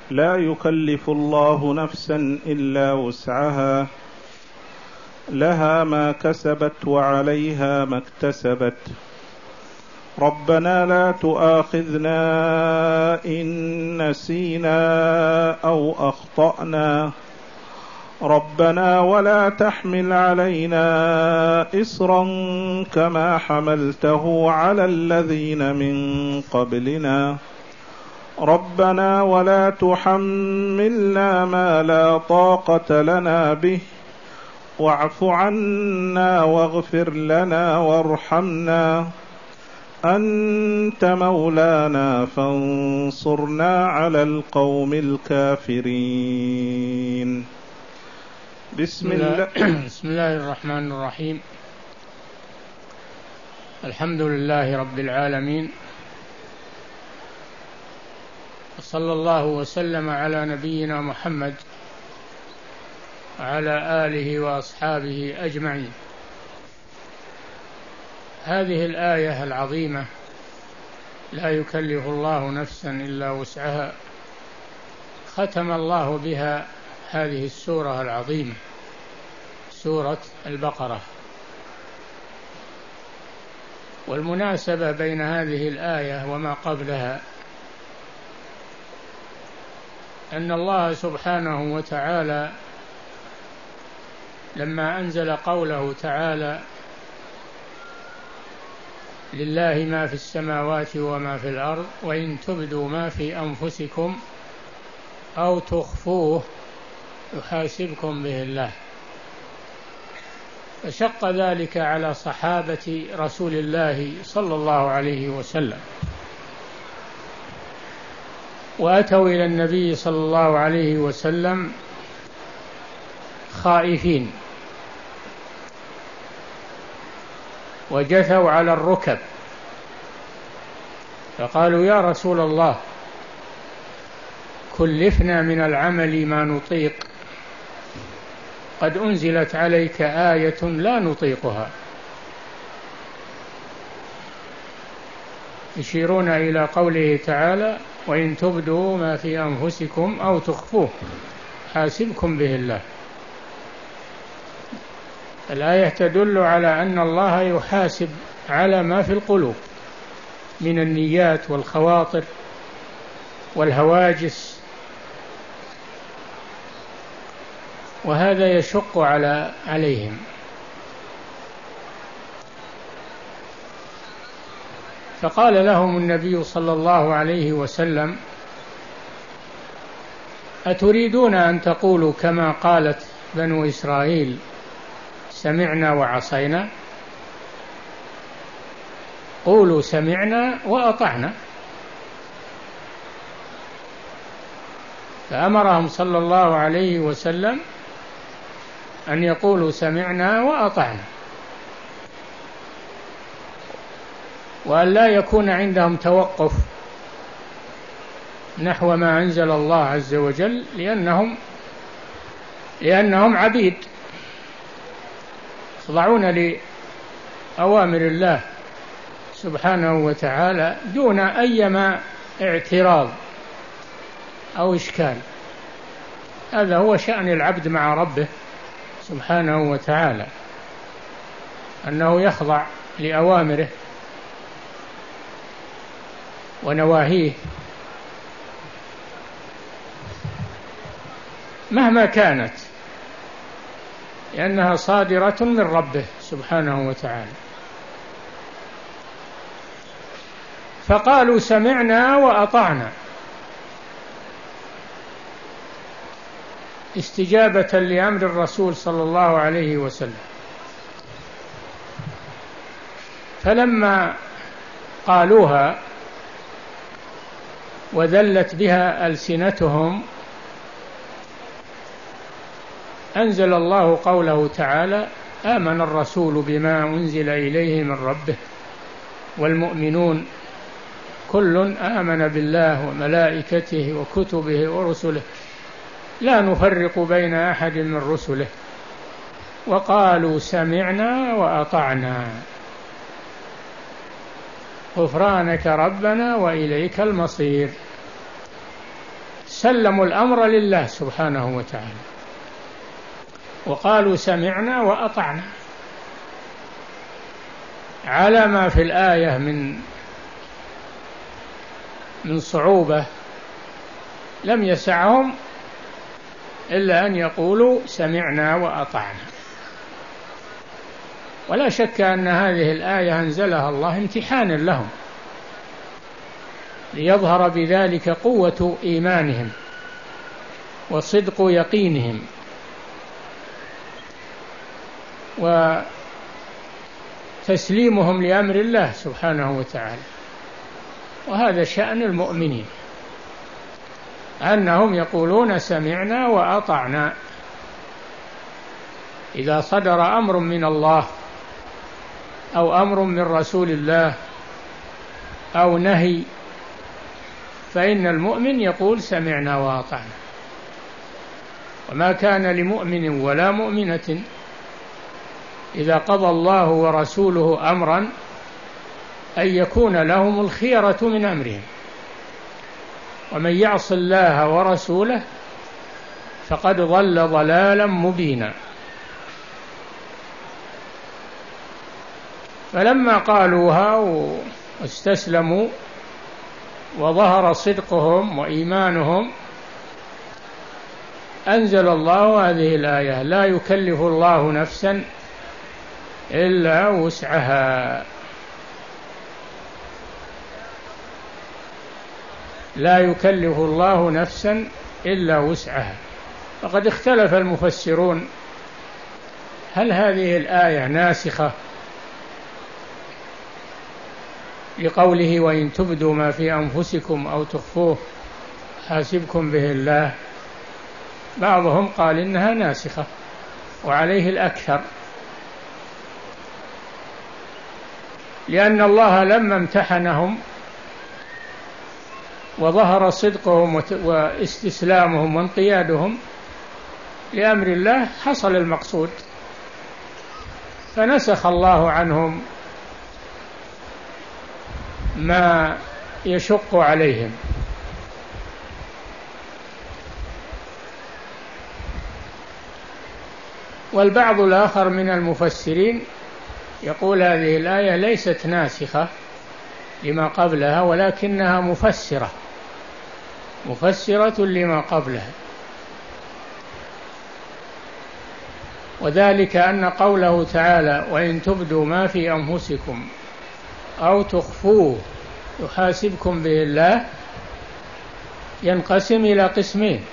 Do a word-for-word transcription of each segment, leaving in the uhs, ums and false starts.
لا يكلف الله نفسا إلا وسعها، لها ما كسبت وعليها ما اكتسبت. ربنا لا تؤاخذنا إن نسينا أو أخطأنا، ربنا ولا تحمل علينا إصرا كما حملته على الذين من قبلنا، ربنا ولا تحملنا ما لا طاقة لنا به، واعف عنا واغفر لنا وارحمنا، أنت مولانا فانصرنا على القوم الكافرين. بسم الله, بسم الله الرحمن الرحيم. الحمد لله رب العالمين، وصلى الله وسلم على نبينا محمد وعلى آله وأصحابه أجمعين. هذه الآية العظيمة لا يكلف الله نفسا إلا وسعها ختم الله بها هذه السورة العظيمة، سورة البقرة. والمناسبة بين هذه الآية وما قبلها أن الله سبحانه وتعالى لما أنزل قوله تعالى لله ما في السماوات وما في الأرض وإن تبدوا ما في أنفسكم أو تخفوه يحاسبكم به الله، فشق ذلك على صحابة رسول الله صلى الله عليه وسلم، وأتوا إلى النبي صلى الله عليه وسلم خائفين، وجثوا على الركب فقالوا يا رسول الله كلفنا من العمل ما نطيق، قد أنزلت عليك آية لا نطيقها، يشيرون إلى قوله تعالى وإن تبدوا ما في أنفسكم أو تخفوه حاسبكم به الله. الآية تدل على أن الله يحاسب على ما في القلوب من النيات والخواطر والهواجس، وهذا يشق على عليهم. فقال لهم النبي صلى الله عليه وسلم أتريدون أن تقولوا كما قالت بنو إسرائيل سمعنا وعصينا؟ قولوا سمعنا وأطعنا. فأمرهم صلى الله عليه وسلم أن يقولوا سمعنا وأطعنا، وأن لا يكون عندهم توقف نحو ما أنزل الله عز وجل، لأنهم لأنهم عبيد يخضعون لأوامر الله سبحانه وتعالى دون أيما اعتراض أو إشكال. هذا هو شأن العبد مع ربه سبحانه وتعالى، أنه يخضع لأوامره ونواهيه مهما كانت، لأنها صادرة من ربه سبحانه وتعالى. فقالوا سمعنا وأطعنا استجابة لأمر الرسول صلى الله عليه وسلم. فلما قالوها وذلت بها ألسنتهم أنزل الله قوله تعالى آمن الرسول بما أنزل إليه من ربه والمؤمنون كل آمن بالله وملائكته وكتبه ورسله لا نفرق بين أحد من رسله وقالوا سمعنا وأطعنا غفرانك ربنا وإليك المصير. سلموا الأمر لله سبحانه وتعالى وقالوا سمعنا وأطعنا على ما في الآية من من صعوبة. لم يسعهم إلا أن يقولوا سمعنا وأطعنا. ولا شك أن هذه الآية أنزلها الله امتحانا لهم ليظهر بذلك قوة إيمانهم وصدق يقينهم وتسليمهم لأمر الله سبحانه وتعالى. وهذا شأن المؤمنين، أنهم يقولون سمعنا وأطعنا إذا صدر أمر من الله أو أمر من رسول الله أو نهي، فإن المؤمن يقول سمعنا وأطعنا. وما كان لمؤمن ولا مؤمنة إذا قضى الله ورسوله أمرا أن يكون لهم الخيرة من أمرهم، ومن يعص الله ورسوله فقد ضل ضلالا مبينا. فلما قالوها واستسلموا وظهر صدقهم وإيمانهم أنزل الله هذه الآية: لا يكلف الله نفسا إلا وسعها. لا يكلف الله نفسا إلا وسعها. فقد اختلف المفسرون هل هذه الآية ناسخة لقوله وإن تبدوا ما في أنفسكم أو تخفوه حاسبكم به الله. بعضهم قال إنها ناسخة، وعليه الأكثر، لأن الله لما امتحنهم وظهر صدقهم واستسلامهم وانقيادهم لأمر الله حصل المقصود، فنسخ الله عنهم ما يشق عليهم. والبعض الآخر من المفسرين يقول هذه الآية ليست ناسخة لما قبلها، ولكنها مفسرة مفسرة لما قبلها. وذلك أن قوله تعالى وإن تبدوا ما في أنفسكم أو تخفوه يحاسبكم به الله ينقسم إلى قسمين: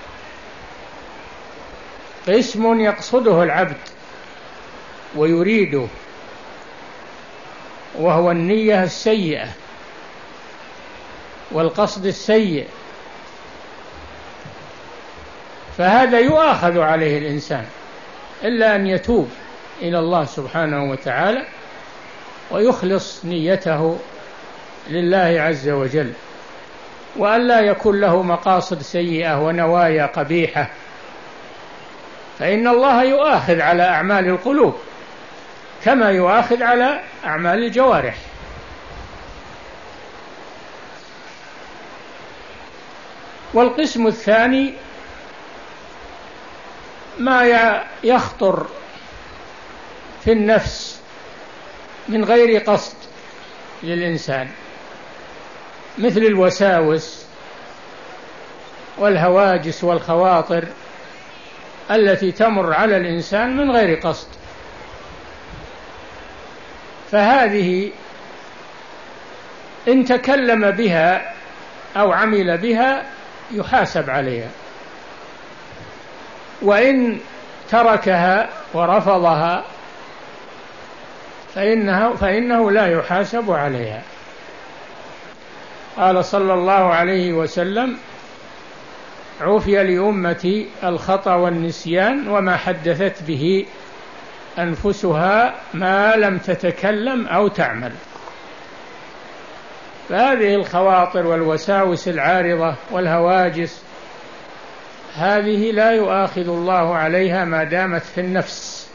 قسم يقصده العبد ويريده وهو النية السيئة والقصد السيء، فهذا يؤاخذ عليه الإنسان إلا أن يتوب إلى الله سبحانه وتعالى ويخلص نيته لله عز وجل، وأن لا يكون له مقاصد سيئة ونوايا قبيحة، فإن الله يؤاخذ على أعمال القلوب كما يؤاخذ على أعمال الجوارح. والقسم الثاني ما يخطر في النفس من غير قصد للإنسان، مثل الوساوس والهواجس والخواطر التي تمر على الإنسان من غير قصد، فهذه إن تكلم بها أو عمل بها يحاسب عليها، وإن تركها ورفضها فإنه, فإنه لا يحاسب عليها. قال صلى الله عليه وسلم: عفي لأمتي الخطأ والنسيان وما حدثت به أنفسها ما لم تتكلم أو تعمل. فهذه الخواطر والوساوس العارضة والهواجس هذه لا يؤاخذ الله عليها ما دامت في النفس.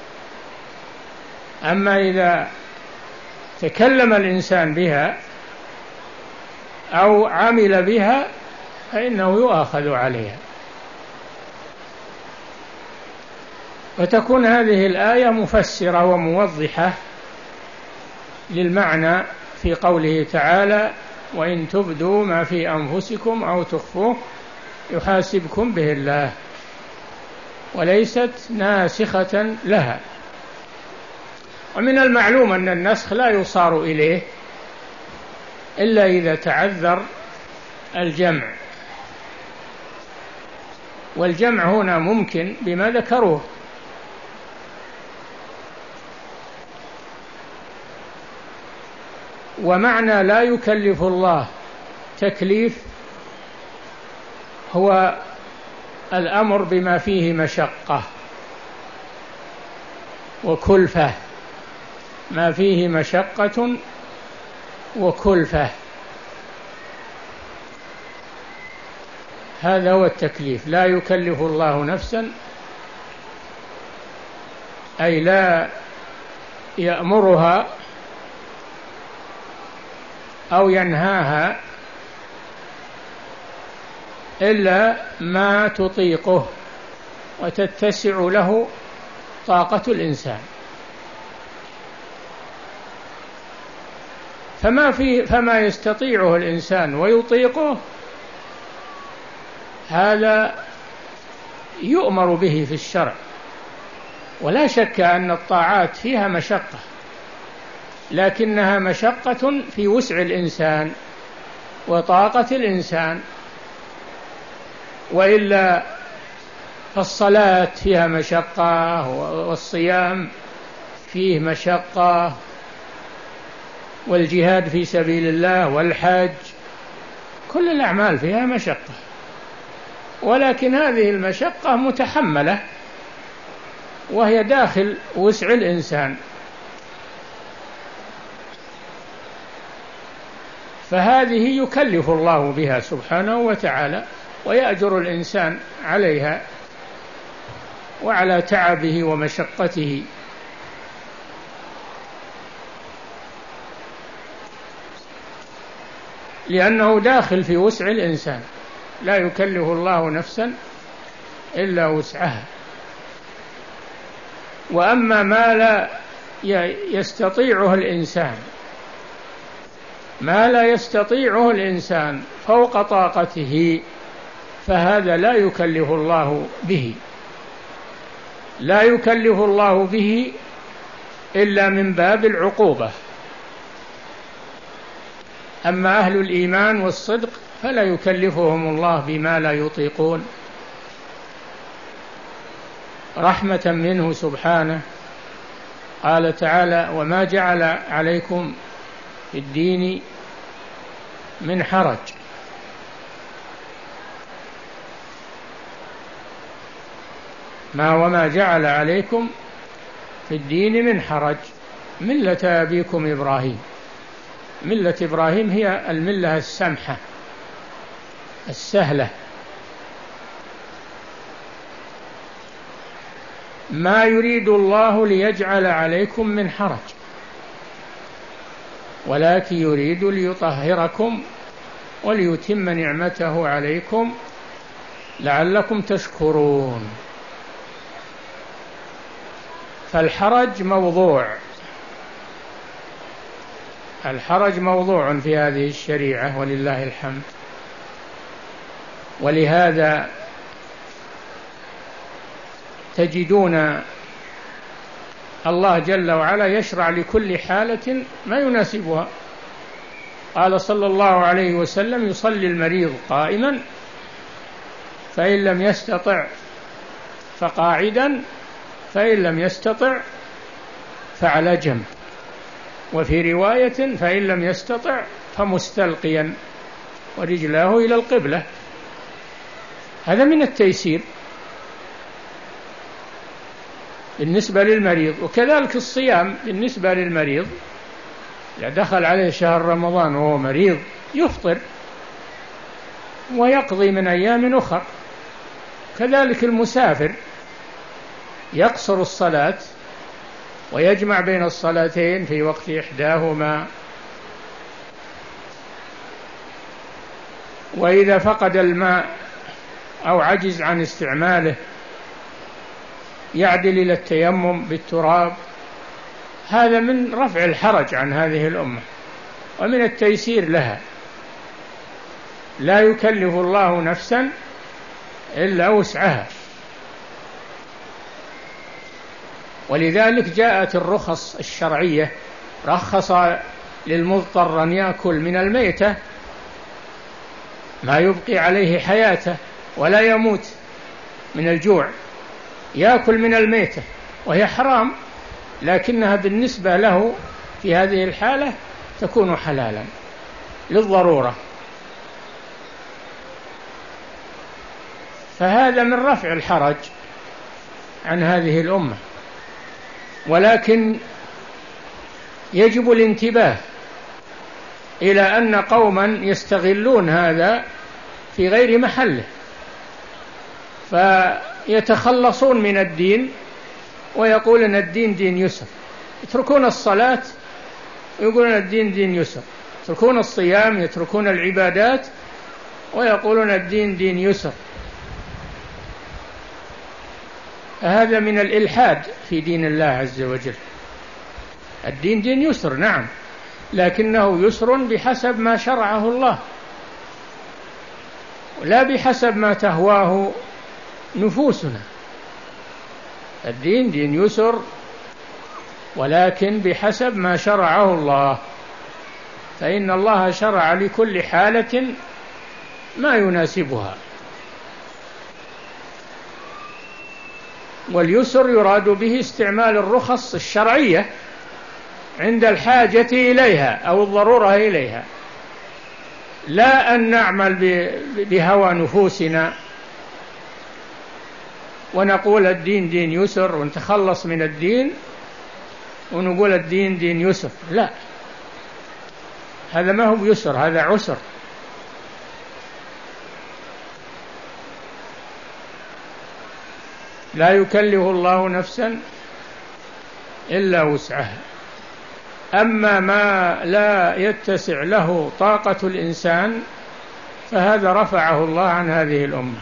أما إذا تكلم الإنسان بها أو عمل بها فإنه يؤاخذ عليها. وتكون هذه الآية مفسرة وموضحة للمعنى في قوله تعالى: وإن تبدوا ما في أنفسكم أو تخفوه يحاسبكم به الله، وليست ناسخة لها. ومن المعلوم أن النسخ لا يصار إليه إلا إذا تعذر الجمع، والجمع هنا ممكن بما ذكروه. ومعنى لا يكلف الله تكليف هو الأمر بما فيه مشقة وكلفة، ما فيه مشقة وكلفة، هذا هو التكليف. لا يكلف الله نفسا أي لا يأمرها أو ينهاها إلا ما تطيقه وتتسع له طاقة الإنسان. فما في فما يستطيعه الإنسان ويطيقه هذا يؤمر به في الشرع. ولا شك أن الطاعات فيها مشقة، لكنها مشقة في وسع الإنسان وطاقة الإنسان، وإلا فالصلاة فيها مشقة، والصيام فيه مشقة، والجهاد في سبيل الله، والحج، كل الأعمال فيها مشقة. ولكن هذه المشقة متحملة وهي داخل وسع الإنسان، فهذه يكلف الله بها سبحانه وتعالى، ويأجر الإنسان عليها وعلى تعبه ومشقته. لأنه داخل في وسع الإنسان، لا يكلف الله نفسا إلا وسعها. وأما ما لا يستطيعه الإنسان ما لا يستطيعه الإنسان فوق طاقته فهذا لا يكلف الله به، لا يكلف الله به إلا من باب العقوبة. أما أهل الإيمان والصدق فلا يكلفهم الله بما لا يطيقون، رحمة منه سبحانه. قال تعالى: وما جعل عليكم في الدين من حرج. ما وما جعل عليكم في الدين من حرج، ملة أبيكم إبراهيم. ملة إبراهيم هي الملة السمحة السهلة، ما يريد الله ليجعل عليكم من حرج، ولكن يريد ليطهركم وليتم نعمته عليكم لعلكم تشكرون. فالحرج موضوع الحرج موضوع في هذه الشريعة ولله الحمد. ولهذا تجدون الله جل وعلا يشرع لكل حالة ما يناسبها. قال صلى الله عليه وسلم: يصلي المريض قائما، فإن لم يستطع فقاعدا، فإن لم يستطع فعلى جنب، وفي رواية: فإن لم يستطع فمستلقيا ورجلاه إلى القبلة. هذا من التيسير بالنسبة للمريض. وكذلك الصيام بالنسبة للمريض، إذا دخل عليه شهر رمضان وهو مريض يفطر ويقضي من أيام أخر. كذلك المسافر يقصر الصلاة ويجمع بين الصلاتين في وقت إحداهما. وإذا فقد الماء أو عجز عن استعماله يعدل إلى التيمم بالتراب. هذا من رفع الحرج عن هذه الأمة ومن التيسير لها. لا يكلف الله نفسا إلا وسعها، ولذلك جاءت الرخص الشرعية، رخص للمضطر أن يأكل من الميتة ما يبقي عليه حياته ولا يموت من الجوع، يأكل من الميتة وهي حرام، لكنها بالنسبة له في هذه الحالة تكون حلالا للضرورة. فهذا من رفع الحرج عن هذه الأمة. ولكن يجب الانتباه إلى أن قوما يستغلون هذا في غير محله، فيتخلصون من الدين ويقول أن الدين دين يسر، يتركون الصلاة ويقولون الدين دين يسر، يتركون الصيام، يتركون العبادات ويقولون الدين دين يسر. هذا من الإلحاد في دين الله عز وجل. الدين دين يسر نعم، لكنه يسر بحسب ما شرعه الله ولا بحسب ما تهواه نفوسنا. الدين دين يسر ولكن بحسب ما شرعه الله، فإن الله شرع لكل حالة ما يناسبها. واليسر يراد به استعمال الرخص الشرعية عند الحاجة إليها أو الضرورة إليها، لا أن نعمل بهوى نفوسنا ونقول الدين دين يسر ونتخلص من الدين ونقول الدين دين يسر. لا، هذا ما هو يسر، هذا عسر. لا يكلف الله نفسا إلا وسعها. أما ما لا يتسع له طاقة الإنسان فهذا رفعه الله عن هذه الأمة.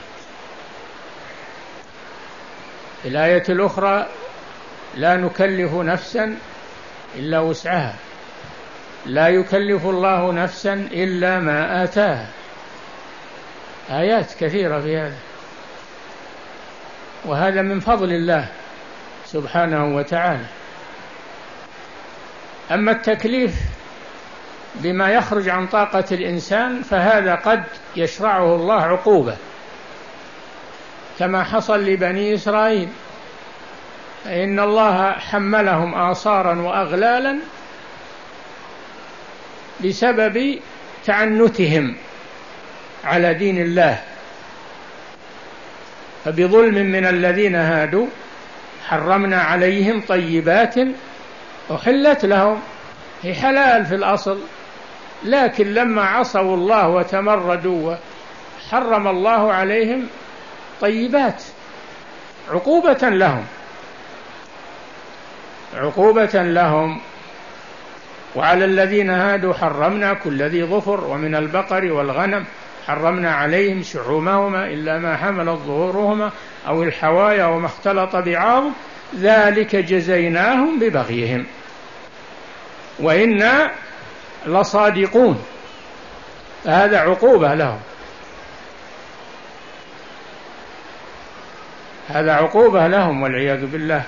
في الآية الأخرى لا نكلف نفسا إلا وسعها، لا يكلف الله نفسا إلا ما آتاها. آيات كثيرة في هذا، وهذا من فضل الله سبحانه وتعالى. أما التكليف بما يخرج عن طاقة الإنسان فهذا قد يشرعه الله عقوبة، كما حصل لبني إسرائيل، إن الله حملهم آصارا وأغلالا بسبب تعنتهم على دين الله. فبظلم من الذين هادوا حرمنا عليهم طيبات أحلت لهم، هي حلال في الأصل، لكن لما عصوا الله وتمردوا حرم الله عليهم طيبات عقوبة لهم عقوبة لهم. وعلى الذين هادوا حرمنا كل ذي ظفر ومن البقر والغنم حرمنا عليهم شحومهما إلا ما حملت ظهورهما أو الحوايا وما اختلط بعظم ذلك جزيناهم ببغيهم وإنا لصادقون. هذا عقوبة لهم، هذا عقوبة لهم والعياذ بالله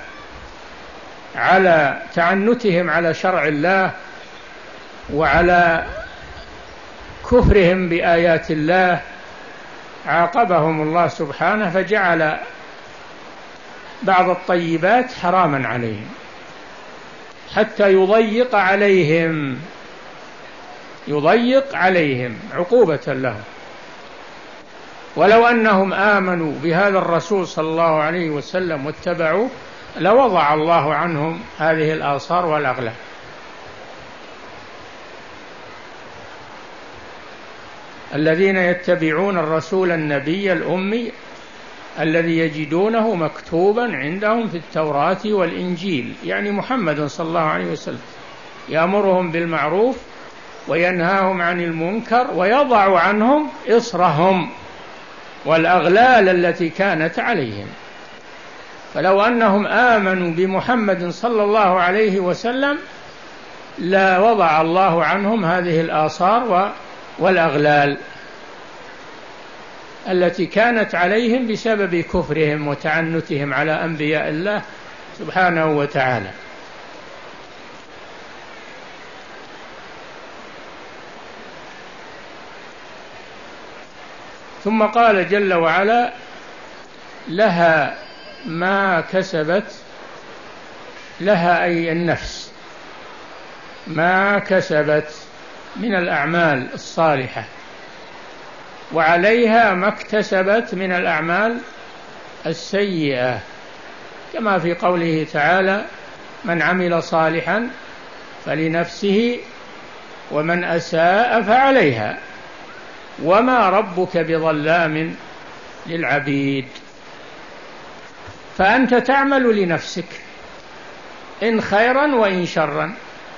على تعنتهم على شرع الله وعلى كفرهم بآيات الله. عاقبهم الله سبحانه فجعل بعض الطيبات حراما عليهم حتى يضيق عليهم يضيق عليهم عقوبة لهم. ولو أنهم آمنوا بهذا الرسول صلى الله عليه وسلم واتبعوه لوضع الله عنهم هذه الآثار والأغلال. الذين يتبعون الرسول النبي الأمي الذي يجدونه مكتوبا عندهم في التوراة والإنجيل، يعني محمد صلى الله عليه وسلم، يأمرهم بالمعروف وينهاهم عن المنكر ويضع عنهم إصرهم والأغلال التي كانت عليهم. فلو أنهم آمنوا بمحمد صلى الله عليه وسلم لا وضع الله عنهم هذه الآثار والأغلال التي كانت عليهم بسبب كفرهم وتعنتهم على أنبياء الله سبحانه وتعالى. ثم قال جل وعلا: لها ما كسبت، لها أي النفس، ما كسبت من الأعمال الصالحة، وعليها ما اكتسبت من الأعمال السيئة، كما في قوله تعالى: من عمل صالحا فلنفسه ومن أساء فعليها وما ربك بظلام للعبيد. فأنت تعمل لنفسك إن خيرا وإن شرا،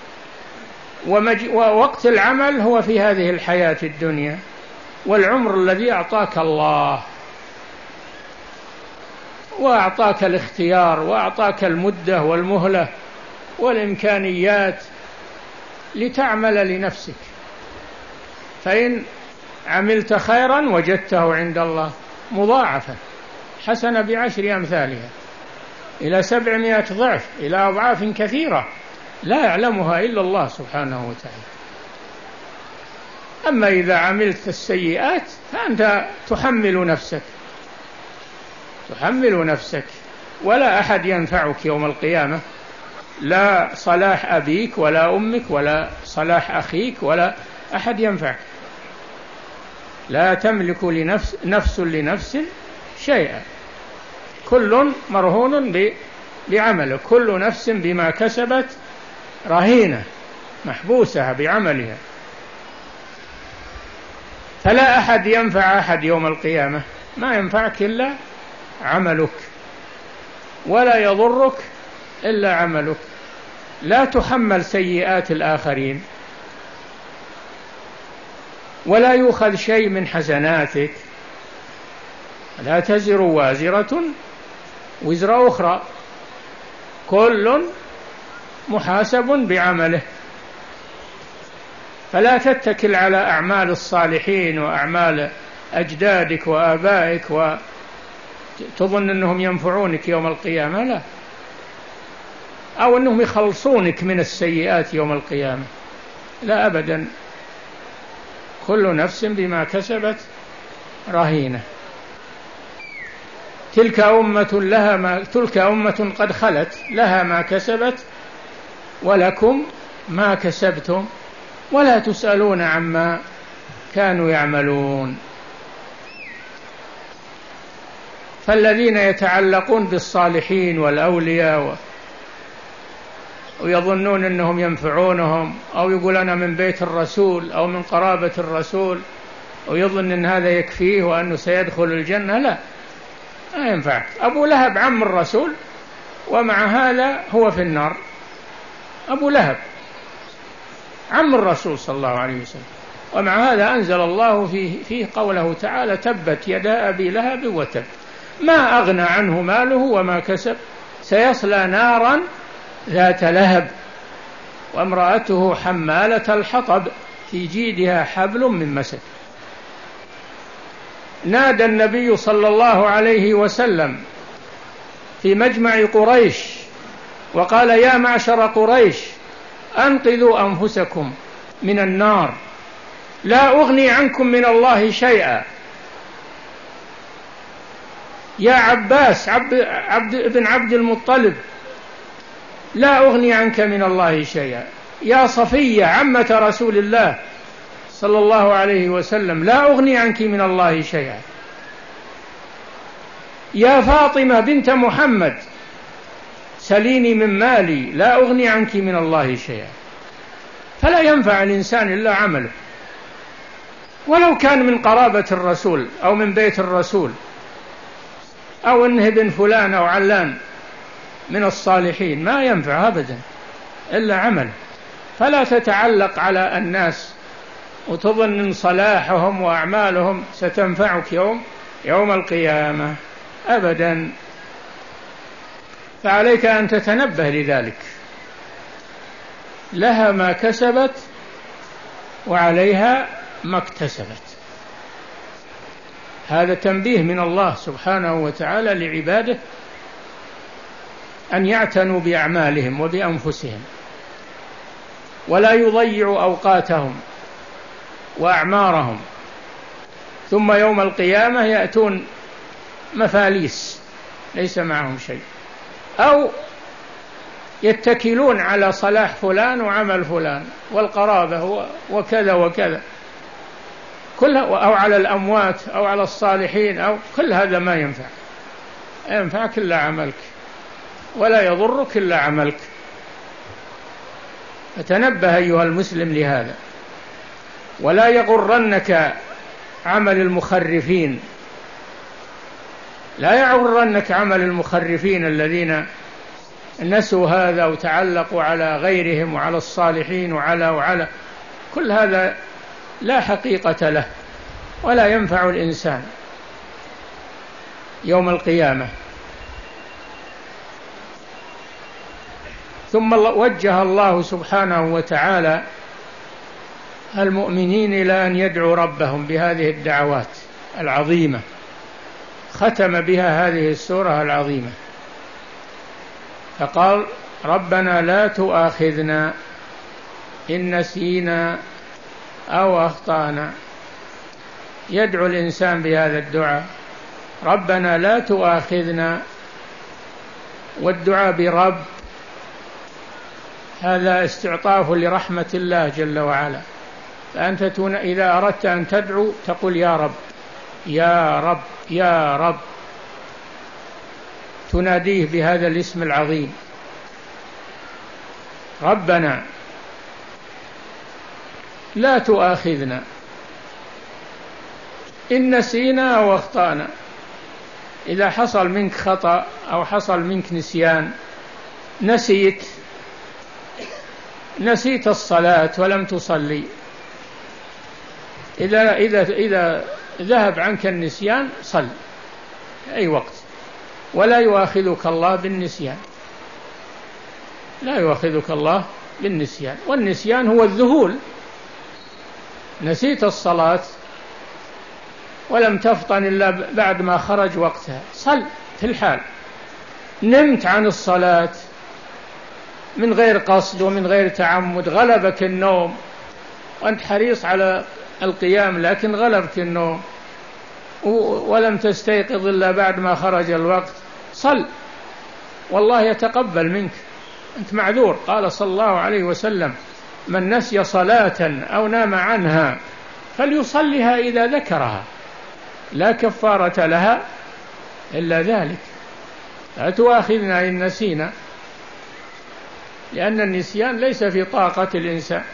ووقت العمل هو في هذه الحياة الدنيا والعمر الذي أعطاك الله، وأعطاك الاختيار وأعطاك المدة والمهلة والإمكانيات لتعمل لنفسك. فإن عملت خيرا وجدته عند الله مضاعفة، حسنة بعشر أمثالها إلى سبعمائة ضعف، إلى أضعاف كثيرة لا يعلمها إلا الله سبحانه وتعالى. أما إذا عملت السيئات فأنت تحمل نفسك تحمل نفسك ولا أحد ينفعك يوم القيامة، لا صلاح أبيك ولا أمك ولا صلاح أخيك ولا أحد ينفعك. لا تملك لنفس نفس لنفس شيئا، كل مرهون بعمله، كل نفس بما كسبت رهينة محبوسة بعملها، فلا أحد ينفع أحد يوم القيامة، ما ينفعك إلا عملك، ولا يضرك إلا عملك. لا تحمل سيئات الآخرين، ولا يؤخذ شيء من حسناتك، لا تزر وازرة وزر أخرى، كل محاسب بعمله. فلا تتكل على أعمال الصالحين وأعمال أجدادك وآبائك وتظن أنهم ينفعونك يوم القيامة، لا، أو أنهم يخلصونك من السيئات يوم القيامة، لا أبدا. كل نفس بما كسبت رهينة. تلك أمة لها ما تلك أمة قد خلت لها ما كسبت ولكم ما كسبتم ولا تسألون عما كانوا يعملون. فالذين يتعلقون بالصالحين والأولياء ويظنون أنهم ينفعونهم، أو يقول أنا من بيت الرسول أو من قرابة الرسول، ويظن أن هذا يكفيه وأنه سيدخل الجنة، لا، ما ينفعك. أبو لهب عم الرسول ومع هذا هو في النار. أبو لهب عم الرسول صلى الله عليه وسلم، ومع هذا أنزل الله فيه, فيه قوله تعالى: تبت يدا أبي لهب وتب ما أغنى عنه ماله وما كسب سيصلى نارا ذات لهب وامرأته حمالة الحطب في جيدها حبل من مسد. نادى النبي صلى الله عليه وسلم في مجمع قريش وقال: يا معشر قريش أنقذوا أنفسكم من النار، لا أغني عنكم من الله شيئا. يا عباس عبد, عبد ابن عبد المطلب، لا أغني عنك من الله شيئا. يا صفية عمة رسول الله صلى الله عليه وسلم، لا أغني عنك من الله شيئا. يا فاطمة بنت محمد سليني من مالي، لا أغني عنك من الله شيئا. فلا ينفع الإنسان إلا عمله، ولو كان من قرابة الرسول أو من بيت الرسول أو إنه ابن فلان أو علان من الصالحين، ما ينفع أبدا إلا عمله. فلا تتعلق على الناس وتظن أن صلاحهم وأعمالهم ستنفعك يوم يوم القيامة أبدا. فعليك أن تتنبه لذلك، لها ما كسبت وعليها ما اكتسبت. هذا تنبيه من الله سبحانه وتعالى لعباده أن يعتنوا بأعمالهم وبأنفسهم ولا يضيعوا أوقاتهم وأعمارهم، ثم يوم القيامة يأتون مفاليس ليس معهم شيء، أو يتكلون على صلاح فلان وعمل فلان والقرابة وكذا وكذا، كل أو على الأموات أو على الصالحين، أو كل هذا ما ينفع، ينفعك إلا عملك ولا يضرك إلا عملك. فتنبه أيها المسلم لهذا، ولا يغرنك عمل المخرفين، لا يغرنك عمل المخرفين الذين نسوا هذا وتعلقوا على غيرهم وعلى الصالحين وعلى وعلى كل هذا لا حقيقة له ولا ينفع الإنسان يوم القيامة. ثم وجه الله سبحانه وتعالى المؤمنين إلى أن يدعوا ربهم بهذه الدعوات العظيمة، ختم بها هذه السورة العظيمة، فقال ربنا لا تؤاخذنا إن نسينا أو أخطأنا. يدعو الإنسان بهذا الدعاء ربنا لا تؤاخذنا، والدعاء برب هذا استعطاف لرحمة الله جل وعلا. فأنت إذا أردت أن تدعو تقول يا رب يا رب يا رب، تناديه بهذا الاسم العظيم ربنا لا تؤاخذنا إن نسينا أو أخطأنا. إذا حصل منك خطأ أو حصل منك نسيان، نسيت نسيت الصلاة ولم تصلي، إذا إذا إذا ذهب عنك النسيان صل أي وقت، ولا يؤاخذك الله بالنسيان، لا يؤاخذك الله بالنسيان. والنسيان هو الذهول، نسيت الصلاة ولم تفطن إلا بعد ما خرج وقتها، صل في الحال. نمت عن الصلاة من غير قصد ومن غير تعمد، غلبك النوم وأنت حريص على القيام لكن غلبك النوم ولم تستيقظ إلا بعد ما خرج الوقت، صل والله يتقبل منك، أنت معذور. قال صلى الله عليه وسلم من نسي صلاة أو نام عنها فليصلها إذا ذكرها لا كفارة لها إلا ذلك. لا تؤاخذنا إن نسينا، لأن النسيان ليس في طاقة الإنسان.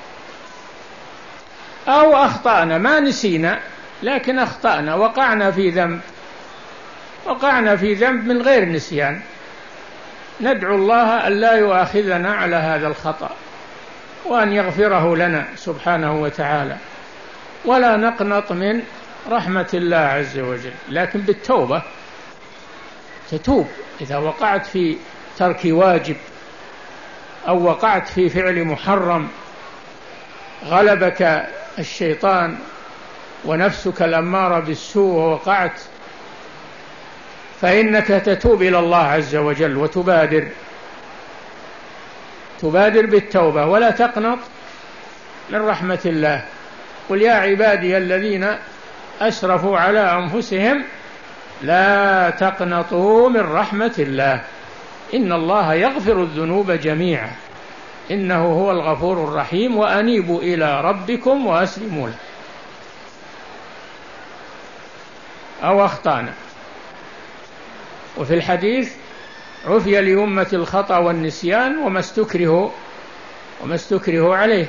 أو أخطأنا، ما نسينا لكن أخطأنا، وقعنا في ذنب، وقعنا في ذنب من غير نسيان، ندعو الله أن لا يؤاخذنا على هذا الخطأ وأن يغفره لنا سبحانه وتعالى، ولا نقنط من رحمة الله عز وجل، لكن بالتوبة تتوب. إذا وقعت في ترك واجب أو وقعت في فعل محرم، غلبك الشيطان ونفسك الأمارة بالسوء ووقعت، فإنك تتوب إلى الله عز وجل وتبادر تبادر بالتوبة ولا تقنط من رحمة الله. قل يا عبادي الذين أسرفوا على أنفسهم لا تقنطوا من رحمة الله إن الله يغفر الذنوب جميعا إنه هو الغفور الرحيم وأنيبوا إلى ربكم وأسلموا له. أو أخطأنا. وفي الحديث عفي لأمة الخطأ والنسيان وما استكرهوا وما استكرهوا عليه.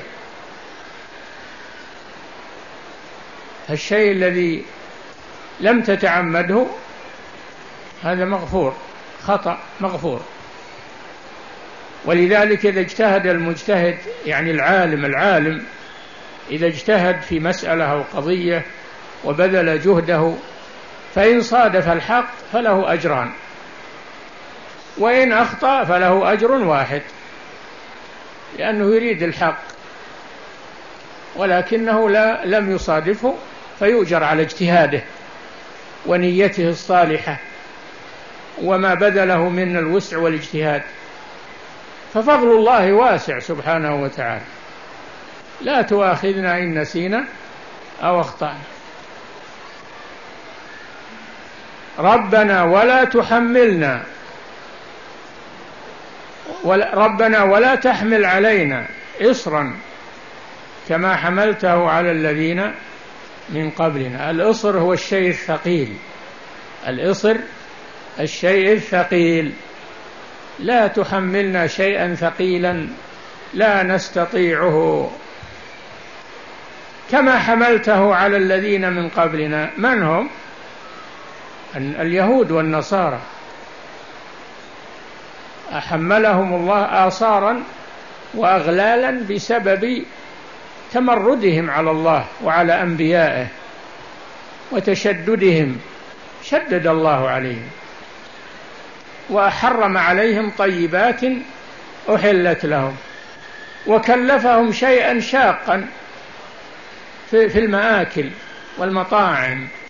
الشيء الذي لم تتعمده هذا مغفور، خطأ مغفور. ولذلك إذا اجتهد المجتهد، يعني العالم العالم إذا اجتهد في مسألة أو قضية وبذل جهده، فإن صادف الحق فله أجران، وإن أخطأ فله أجر واحد، لأنه يريد الحق ولكنه لا لم يصادفه، فيؤجر على اجتهاده ونيته الصالحة وما بذله من الوسع والاجتهاد. ففضل الله واسع سبحانه وتعالى. لا تؤاخذنا إن نسينا أو أخطأنا. ربنا ولا تحملنا ربنا ولا تحمل علينا إصرا كما حملته على الذين من قبلنا. الإصر هو الشيء الثقيل، الإصر الشيء الثقيل. لا تحملنا شيئا ثقيلا لا نستطيعه كما حملته على الذين من قبلنا. من هم؟ اليهود والنصارى. أحملهم الله آثارا وأغلالا بسبب تمردهم على الله وعلى أنبيائه وتشددهم، شدد الله عليهم وحرم عليهم طيبات أحلت لهم، وكلفهم شيئا شاقا في المآكل والمطاعم